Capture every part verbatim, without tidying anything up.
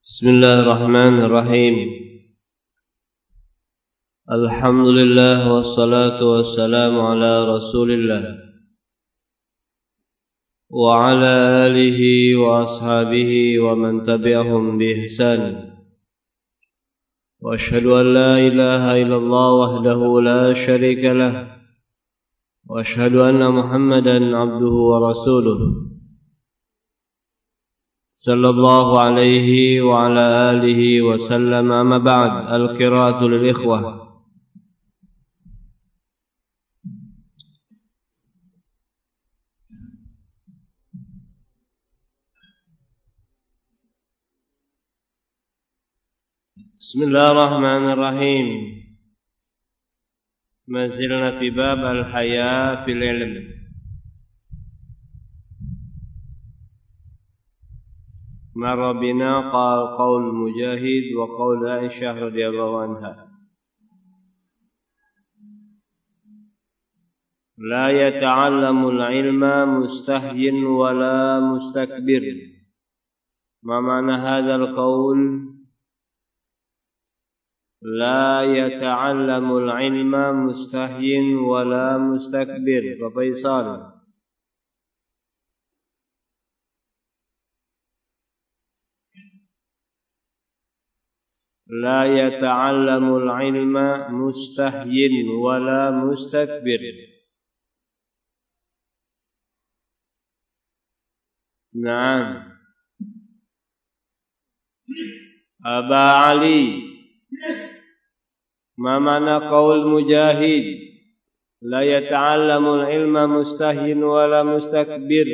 Bismillahirrahmanirrahim. Alhamdulillah wassalatu wassalamu ala Rasulillah wa ala alihi wa ashabihi wa man tabi'ahum bi ihsan. Wa ashhadu an la ilaha illallah wahdahu la syarika lah wa ashhadu anna Muhammadan abduhu wa rasuluh sallallahu alaihi wa ala alihi wa sallam. Amma ba'd. Al-qira'atu lil ikhwah. Bismillahirrahmanirrahim. Ma zilna fi bab al-haya fil ilm. مر بنا قال قول مجاهد وقول عائشة رضي الله عنها لا يتعلم العلم مستحي ولا مستكبر. ما معنى هذا القول؟ لا يتعلم العلم مستحي ولا مستكبر. ففيصل لا يتعلم العلم مستحي ولا مستكبر. نعم. أبا علي، ما معنى قول مجاهد لا يتعلم العلم مستحي ولا مستكبر؟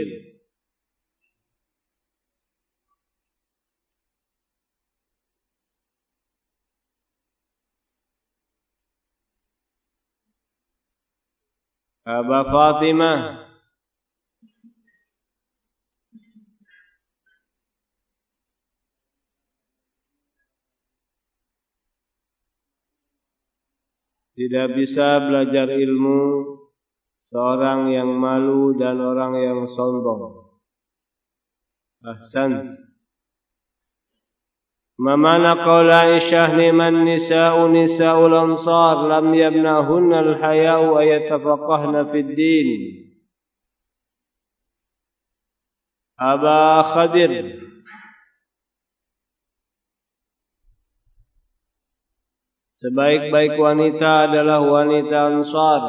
Aba Fatimah, tidak bisa belajar ilmu seorang yang malu dan orang yang sombong. Ahsan. Ma mana qaul Aisyah liman nisa'u nisa'ul ansar lam yamna'hunna al-haya'u wa yatafaqahna fid din. Aba Khadir, sebaik-baik wanita adalah wanita Ansar.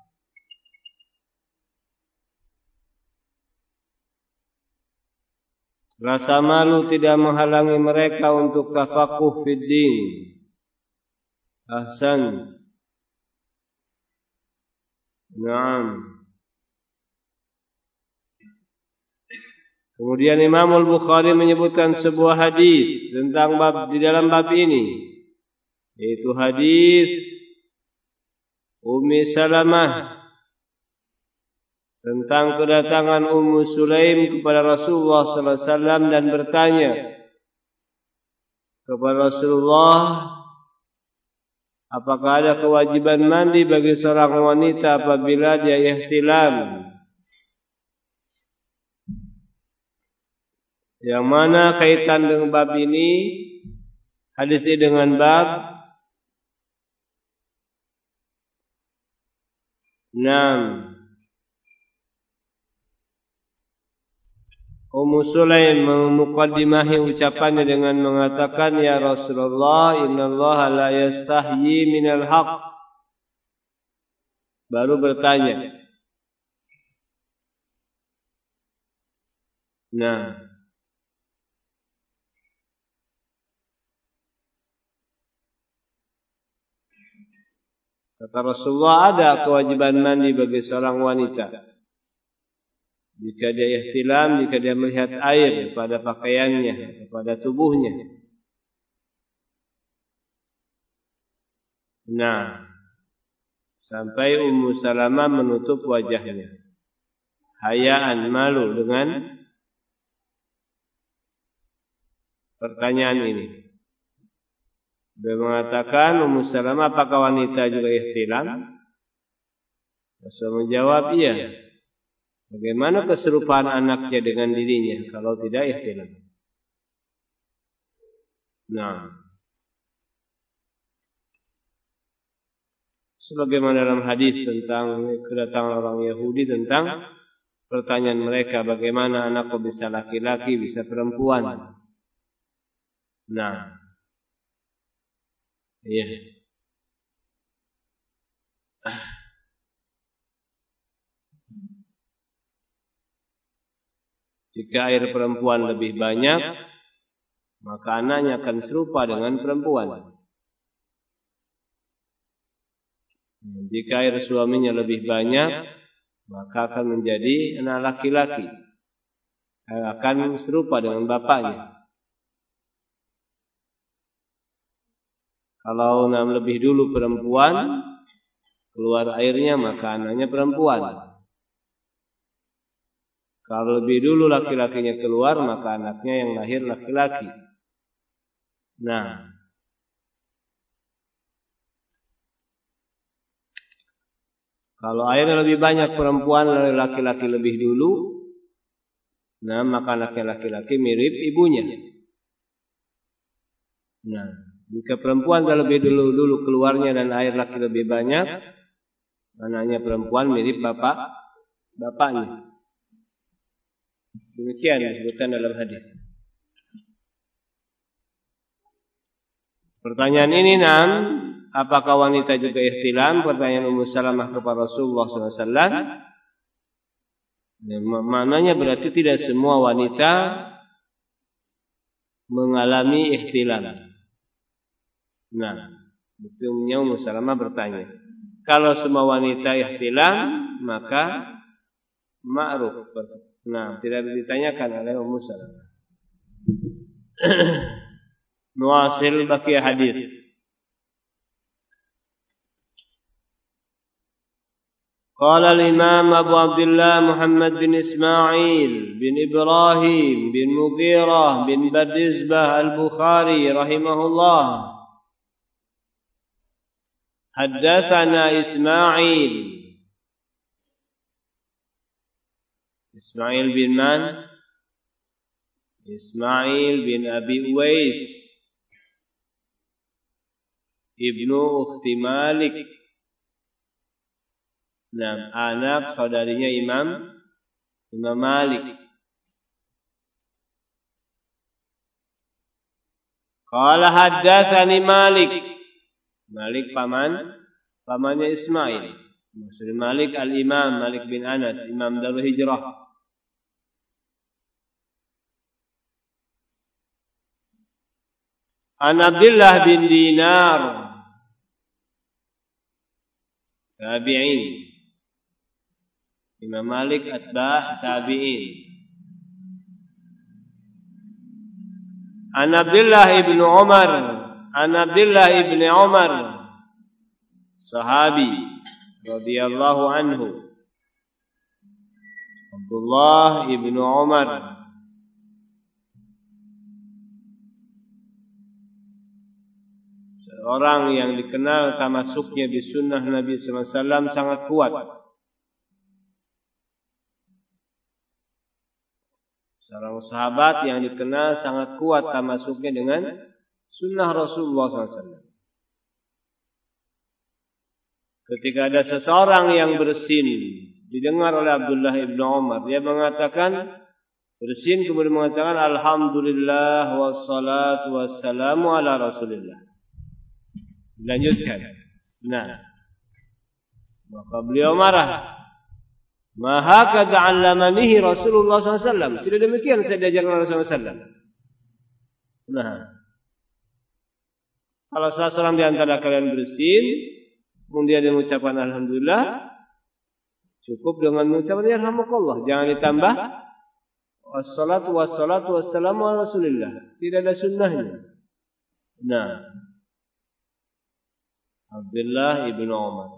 Rasa malu tidak menghalangi mereka untuk tafakuh fid din. Ahsan. Naam. Kemudian Imam Al-Bukhari menyebutkan sebuah hadis tentang bab di dalam bab ini, yaitu hadis Ummi Salamah tentang kedatangan Ummu Sulaim kepada Rasulullah sallallahu alaihi wasallam dan bertanya kepada Rasulullah, apakah ada kewajiban mandi bagi seorang wanita apabila dia ihtilam? Yang mana kaitan dengan bab ini, hadis ini dengan bab enam. Ummu Sulaim memukaddimahi ucapannya dengan mengatakan, ya Rasulullah, innallaha la yastahyi minal haq. Baru bertanya. Nah, kata Rasulullah, ada kewajiban mandi bagi seorang wanita jika dia ihtilam, jika dia melihat air pada pakaiannya, pada tubuhnya. Nah, sampai Ummu Salamah menutup wajahnya, hayaan, malu dengan pertanyaan ini. Dia mengatakan, Ummu Salamah, apakah wanita juga ihtilam? Rasul menjawab, iya. Bagaimana keserupaan anaknya dengan dirinya kalau tidak ihtilam? Nah, sebagaimana dalam hadis tentang kedatangan orang Yahudi tentang pertanyaan mereka, bagaimana anakku bisa laki-laki, bisa perempuan. Nah, iya. Jika air perempuan lebih banyak, maka anaknya akan serupa dengan perempuan. Jika air suaminya lebih banyak, maka akan menjadi anak laki-laki, akan serupa dengan bapaknya. Kalau lebih dulu perempuan keluar airnya, maka anaknya perempuan. Kalau lebih dulu laki-lakinya keluar, maka anaknya yang lahir laki-laki. Nah, kalau airnya lebih banyak perempuan, lalu laki-laki lebih dulu, nah maka anaknya laki-laki mirip ibunya. Nah, jika perempuan lebih dulu dulu keluarnya dan air laki lebih banyak, anaknya perempuan mirip bapak bapaknya. Demikian disebutkan dalam hadis. Pertanyaan ini nam, apakah wanita juga ihtilam? Pertanyaan Ummu Salamah kepada Rasulullah sallallahu alaihi wasallam. Maknanya berarti tidak semua wanita mengalami ihtilam. Nah, betulnya Ummu Salamah bertanya, kalau semua wanita ihtilam, maka ma'ruf. Nah, tidak ditanyakan oleh Ummu Salamah. Nuasil baqiyah hadis. قال الإمام أبو عبد الله محمد بن إسماعيل بن إبراهيم بن مغيرة بن بردزبة البخاري رحمه الله حدثنا إسماعيل إسماعيل بن من؟ إسماعيل بن أبي أويس ابن أخت مالك. Nah, anak saudarinya Imam Imam Malik. Qala haddatsani Malik. Malik paman pamannya Ismail. Maksud Malik al-Imam Malik bin Anas, Imam Darul Hijrah. An Abdullah bin Dinar, tabi'in. Imam Malik atba' tabi'in. An Abdullah ibn Umar, An Abdullah ibn Umar, sahabi radhiyallahu anhu. Abdullah ibn Umar seorang yang dikenal tamasuknya di sunnah Nabi sallallahu alaihi wasallam sangat kuat. Seorang sahabat yang dikenal sangat kuat tamasuknya dengan sunnah Rasulullah sallallahu alaihi wasallam. Ketika ada seseorang yang bersin, didengar oleh Abdullah ibn Umar, dia mengatakan, bersin kemudian mengatakan, Alhamdulillah wassalatu wassalamu ala Rasulillah. Dilanjutkan. Nah, maka beliau marah. Maha kada'allamanihi Rasulullah sallallahu alaihi wasallam. Tidak demikian saya diajarkan Rasulullah sallallahu alaihi wasallam. Nah, kalau salah seorang di antara kalian bersin, kemudian dia mengucapkan Alhamdulillah, cukup dengan mengucapkan Yarhamukallah. Jangan ditambah wassalatu wassalatu wassalamu ala Rasulillah. Tidak ada sunnahnya. Nah, Abdullah ibn Umar.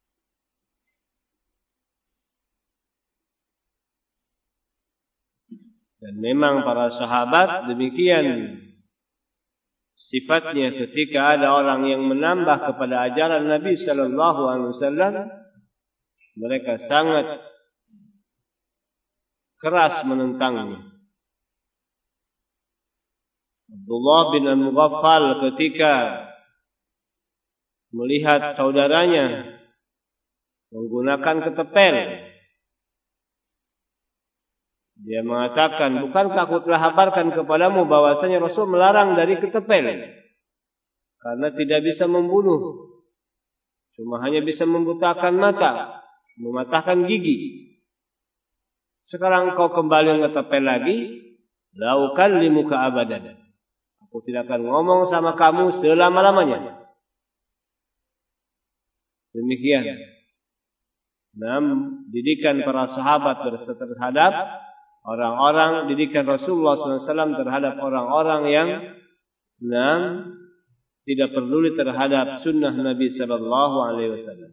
Dan memang para sahabat demikian sifatnya ketika ada orang yang menambah kepada ajaran Nabi sallallahu alaihi wasallam, mereka sangat keras menentangnya. Abdullah bin Al-Mughaffal ketika melihat saudaranya menggunakan ketepel, dia mengatakan, bukankah aku telah habarkan kepadamu bahwasanya Rasul melarang dari ketepel karena tidak bisa membunuh, cuma hanya bisa membutakan mata, mematahkan gigi. Sekarang kau kembali ngetepel lagi, la ukallimuka abadan, aku tidak akan ngomong sama kamu selama-lamanya. Demikian. Nah, didikan para sahabat terhadap orang-orang, didikan Rasulullah shallallahu alaihi wasallam terhadap orang-orang yang nah, tidak peduli terhadap sunnah Nabi sallallahu alaihi wasallam.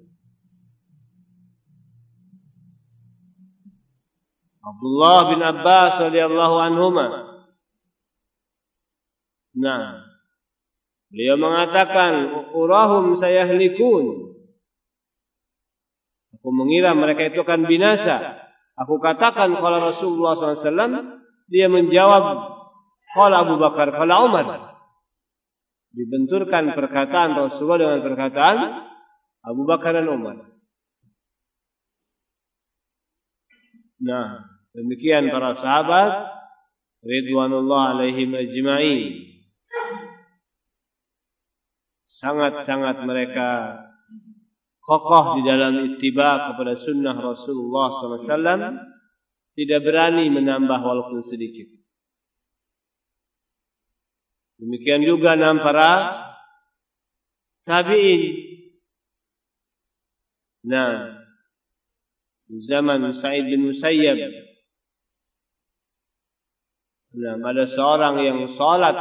Abdullah bin Abbas radhiyallahu anhuma, nah, beliau mengatakan, urahum sayahlikun, aku mengira mereka itu akan binasa. Aku katakan kalau Rasulullah shallallahu alaihi wasallam, dia menjawab kalau Abu Bakar, kalau Umar. Dibenturkan perkataan Rasulullah dengan perkataan Abu Bakar dan Umar. Nah, demikian para sahabat ridwanullah alaihim ajma'in. Sangat-sangat mereka kokoh di dalam ittiba kepada sunnah Rasulullah shallallahu alaihi wasallam, tidak berani menambah walaupun sedikit. Demikian juga enam para tabi'in. Nah, di zaman Sa'id bin Musayyab, nah, ada seorang yang salat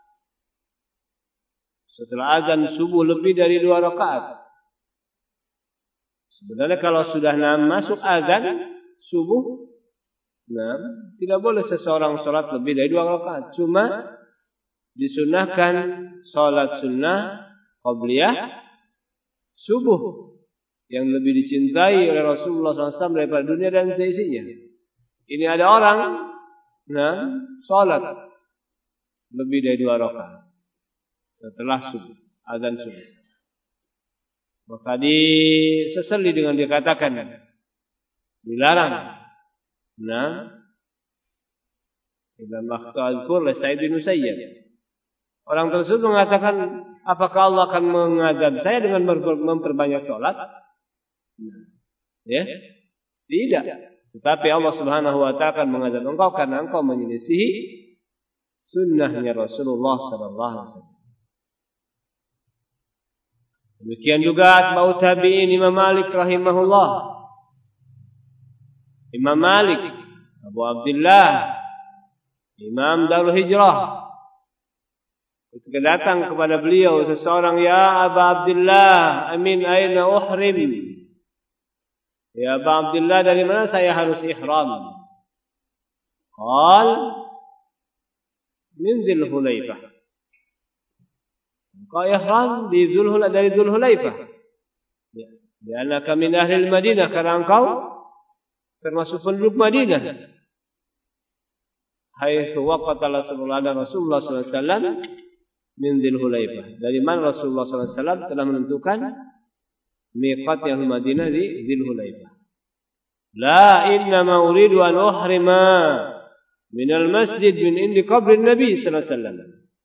setelah azan subuh lebih dari dua rakaat. Sebenarnya kalau sudah masuk azan subuh, nah, tidak boleh seseorang salat lebih dari dua rakaat. Cuma disunahkan salat sunnah qabliyah subuh yang lebih dicintai oleh Rasulullah shallallahu alaihi wasallam daripada dunia dan seisinya. Ini ada orang, nah, salat lebih dari dua rakaat setelah subuh, azan subuh. Maka disesali dengan dikatakan dilarang. Nah, dalam Al-Qur'an oleh Sa'id bin Musayyab, orang tersebut mengatakan, apakah Allah akan mengadab saya dengan memperbanyak salat? Ya, tidak. Tetapi Allah Subhanahu wa taala akan mengadab engkau karena engkau menyelisihi sunnahnya Rasulullah sallallahu alaihi wasallam. Demikian juga atba'u tabi'in Imam Malik rahimahullah. Imam Malik, Abu Abdullah, Imam Darul Hijrah. Ketika datang kepada beliau seseorang, ya Abu Abdullah, amin aina uhrim? Ya Abu Abdullah, dari mana saya harus ihram? Qal min Dzul Hulaifah. Kau ihram di Dzulhulaifah, dari Dzulhulaifah. Ya, karena kami ahli Madinah, karena engkau termasuk penduduk Madinah. Haitsu waqata Rasulullah Rasulullah sallallahu alaihi wasallam min Dzulhulaifah. Dari mana Rasulullah sallallahu alaihi wasallam telah menentukan miqatnya Madinah di Dzulhulaifah. La inna ma uridu an uhrima min al-masjid min indi qabri Nabi sallallahu alaihi wasallam.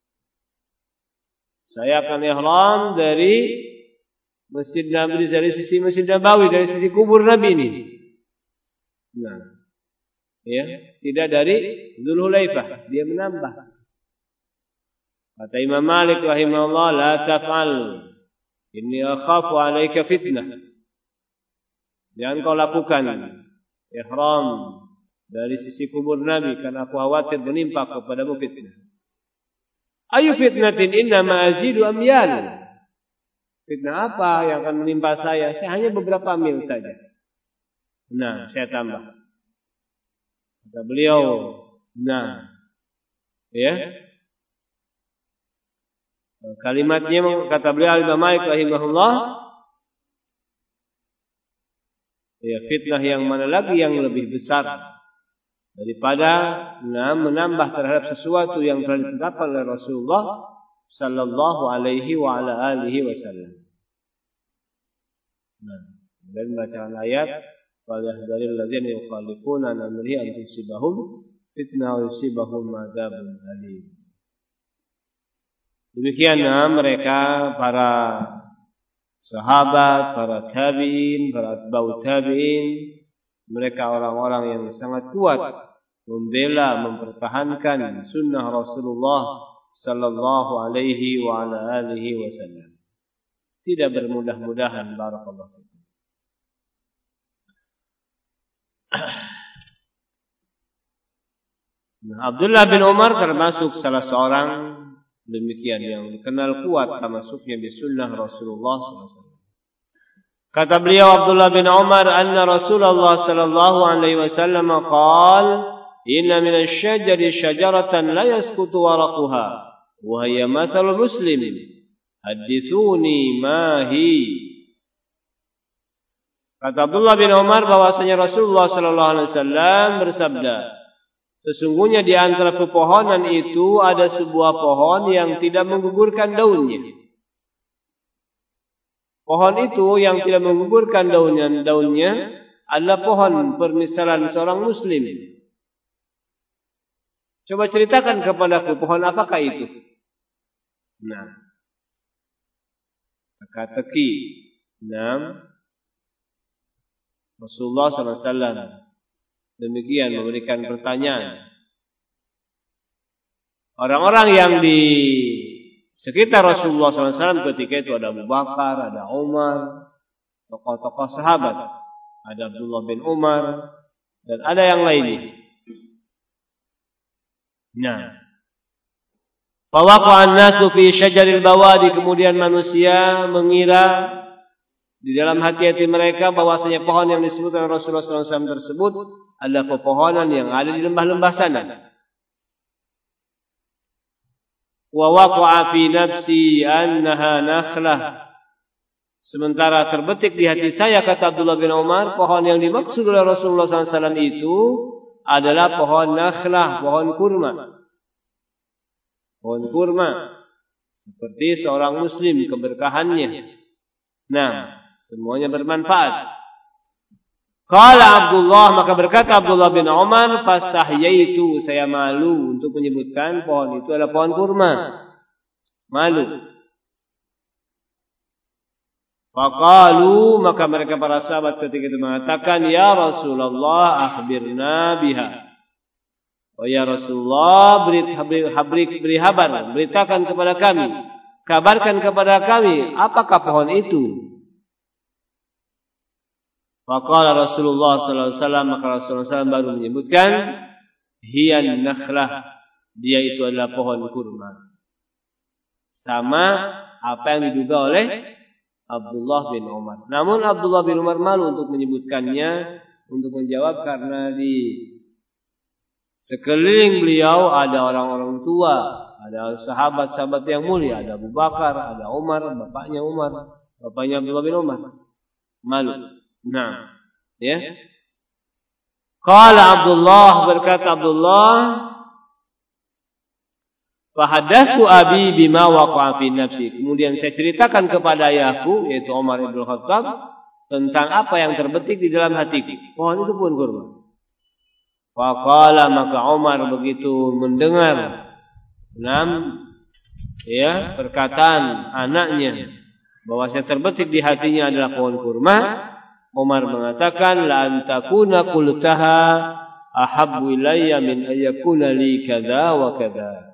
Saya akan ihram dari Masjid Nabi, dari sisi Masjid Nabawi, dari sisi kubur Nabi ini. Nah, ya, tidak dari Dzulhulaifah. Dia menambah. Kata Imam Malik rahimahullah, la taf'al, inni akhafu 'alaika fitnah. Jangan kau lakukan ihram dari sisi kubur Nabi karena aku khawatir menimpa kepadamu fitnah. Ayu fitnatin inna ma'azidu amyal. Fitnah apa yang akan menimpa saya? Saya hanya beberapa mil saja. Nah, saya tambah. Kata beliau, nah, ya. Kalimatnya kata beliau Imam Malik rahimahullah, ya, fitnah yang mana lagi yang lebih besar daripada nah, menambah terhadap sesuatu yang telah ditetapkan oleh Rasulullah sallallahu alaihi wa ala alihi wasallam. Nah, dan bacaan ayat falyahdharil ladzina yukhalifuna an amrihi an tusibahum fitnah wa yusibahum adzabun alim. Demikianlah mereka para sahabat, para tabi'in, para atba'ut tabi'in, mereka orang-orang yang sangat kuat membela, mempertahankan sunnah Rasulullah sallallahu alaihi wa ala alihi wasallam. Tidak bermudah-mudahan, barakallahu fikum. Nah, Abdullah bin Umar termasuk salah seorang demikian yang dikenal kuat termasuknya di sunnah Rasulullah sallallahu alaihi wasallam. Kata beliau Abdullah bin Umar, anna Rasulullah sallallahu alaihi wasallam qala, inna min asy-syajari syajaratan la yasqutu waraquha wa hiya mathalul muslim. Hadithuni ma hi. Kata Abdullah bin Umar bahwasanya Rasulullah sallallahu alaihi wasallam bersabda, sesungguhnya di antara pepohonan itu ada sebuah pohon yang tidak menggugurkan daunnya. Pohon itu yang tidak menggugurkan daunnya, daunnya adalah pohon permisalan seorang muslim. Coba ceritakan kepadaku pohon apakah itu? Nah, teka-teki. Nah, Rasulullah sallallahu alaihi wasallam demikian memberikan pertanyaan. Orang-orang yang di sekitar Rasulullah sallallahu alaihi wasallam ketika itu ada Abu Bakar, ada Umar, tokoh-tokoh sahabat, ada Abdullah bin Umar, dan ada yang lainnya. Nah, fawaqa'an nasu fi syajaril bawadi, kemudian manusia mengira di dalam hati-hati mereka bahwasanya pohon yang disebutkan Rasulullah sallallahu alaihi wasallam tersebut adalah pepohonan yang ada di lembah-lembah sana. Wa waqa'a fi nafsi annaha nakhlah. Sementara terbetik di hati saya, kata Abdullah bin Umar, pohon yang dimaksud oleh Rasulullah sallallahu alaihi wasallam itu adalah pohon nakhlah, pohon kurma. Pohon kurma. Seperti seorang muslim keberkahannya. Nah, semuanya bermanfaat. Qala Abdullah, maka berkata Abdullah bin Umar, fastahyaitu, saya malu untuk menyebutkan pohon itu adalah pohon kurma. Malu. Faqalu, maka mereka para sahabat ketika itu mengatakan, ya Rasulullah akhbirna biha. Oh ya Rasulullah, beri, beri, beri kabar, beritakan kepada kami, kabarkan kepada kami, apakah pohon itu? Faqala Rasulullah sallallahu alaihi wasallam, maka Rasulullah sallallahu alaihi wasallam baru menyebutkan, hiyan nakhlah, dia itu adalah pohon kurma. Sama apa yang diduga oleh Abdullah bin Umar. Namun Abdullah bin Umar malu untuk menyebutkannya, untuk menjawab, karena di sekeliling beliau ada orang-orang tua, ada sahabat-sahabat yang mulia, ada Abu Bakar, ada Umar, bapaknya Umar, bapaknya Abdullah bin Umar. Malu. Nah, ya. Qala Abdullah, berkata Abdullah, fahadatsu abi bima waqa'a fi nafsi. Kemudian saya ceritakan kepada ayahku, yaitu Umar bin Khattab, tentang apa yang terbetik di dalam hatiku. Pohon itu pun kurma. Faqala, maka Umar begitu mendengar enam ya perkataan anaknya bahwa yang terbetik di hatinya adalah pohon kurma, Umar mengatakan, la antakuna qultaha ahabbu ilayya min ayyakuna li kadza wa kadza.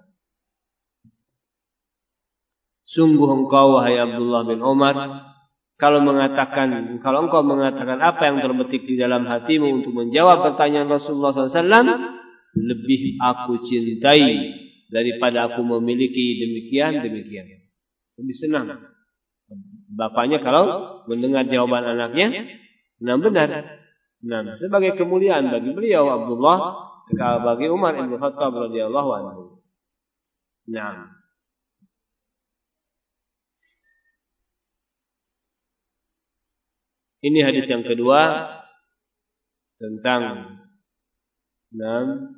Sungguh engkau wahai Abdullah bin Umar, kalau mengatakan kalau engkau mengatakan apa yang terbetik di dalam hatimu untuk menjawab pertanyaan Rasulullah sallallahu alaihi wasallam, lebih aku cintai daripada aku memiliki demikian demikian. Lebih senang bapaknya kalau mendengar jawaban anaknya nah benar. Nah, sebagai kemuliaan bagi beliau Abdullah, bagi Umar bin Khattab radhiyallahu anhu. Nah, ini hadis yang kedua tentang Nam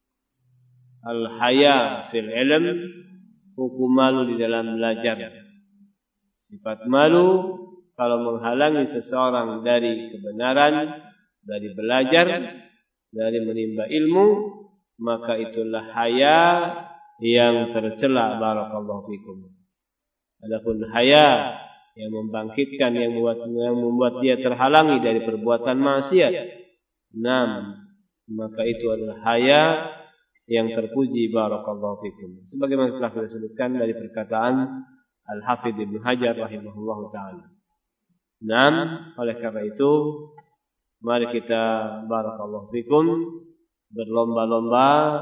al-haya fil ilm, hukum malu di dalam belajar. Sifat malu kalau menghalangi seseorang dari kebenaran, dari belajar, dari menimba ilmu, maka itulah haya yang tercela. Barakallahu fikum. Adapun haya yang membangkitkan, yang membuat, yang membuat dia terhalangi dari perbuatan maksiat, nam, maka itu adalah haya yang terpuji. Barakallahu fikum. Sebagaimana telah kita sebutkan dari perkataan Al-Hafidh Ibnu Hajar rahimahullahu ta'ala. Nam, oleh karena itu mari kita barakallahu fikum berlomba-lomba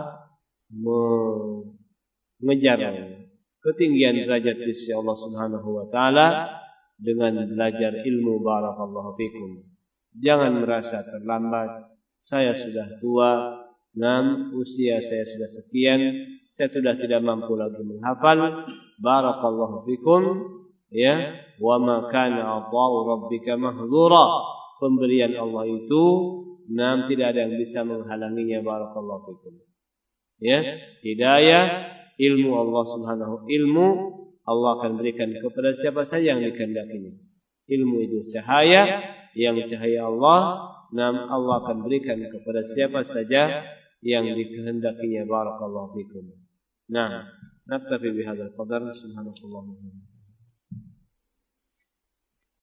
mengejar ketinggian derajat di sisi Allah Subhanahu wa taala dengan belajar ilmu. Barakallahu fikum. Jangan merasa terlambat. Saya sudah tua, nam, usia saya sudah sekian, saya sudah tidak mampu lagi menghafal. Barakallahu fikum, ya, wa ma kana ata'u rabbika mahdhura. Pemberian Allah itu nam tidak ada yang bisa menghalanginya. Barakallahu fikum. Ya, hidayah, ilmu Allah Subhanahu, ilmu Allah akan berikan kepada siapa saja yang dikehendakinya. Ilmu itu cahaya, yang cahaya Allah, nam, Allah akan berikan kepada siapa saja yang dikehendakinya. Barakallahu fikum. Nah, naktafi bihadzal qadar. Subhanallah.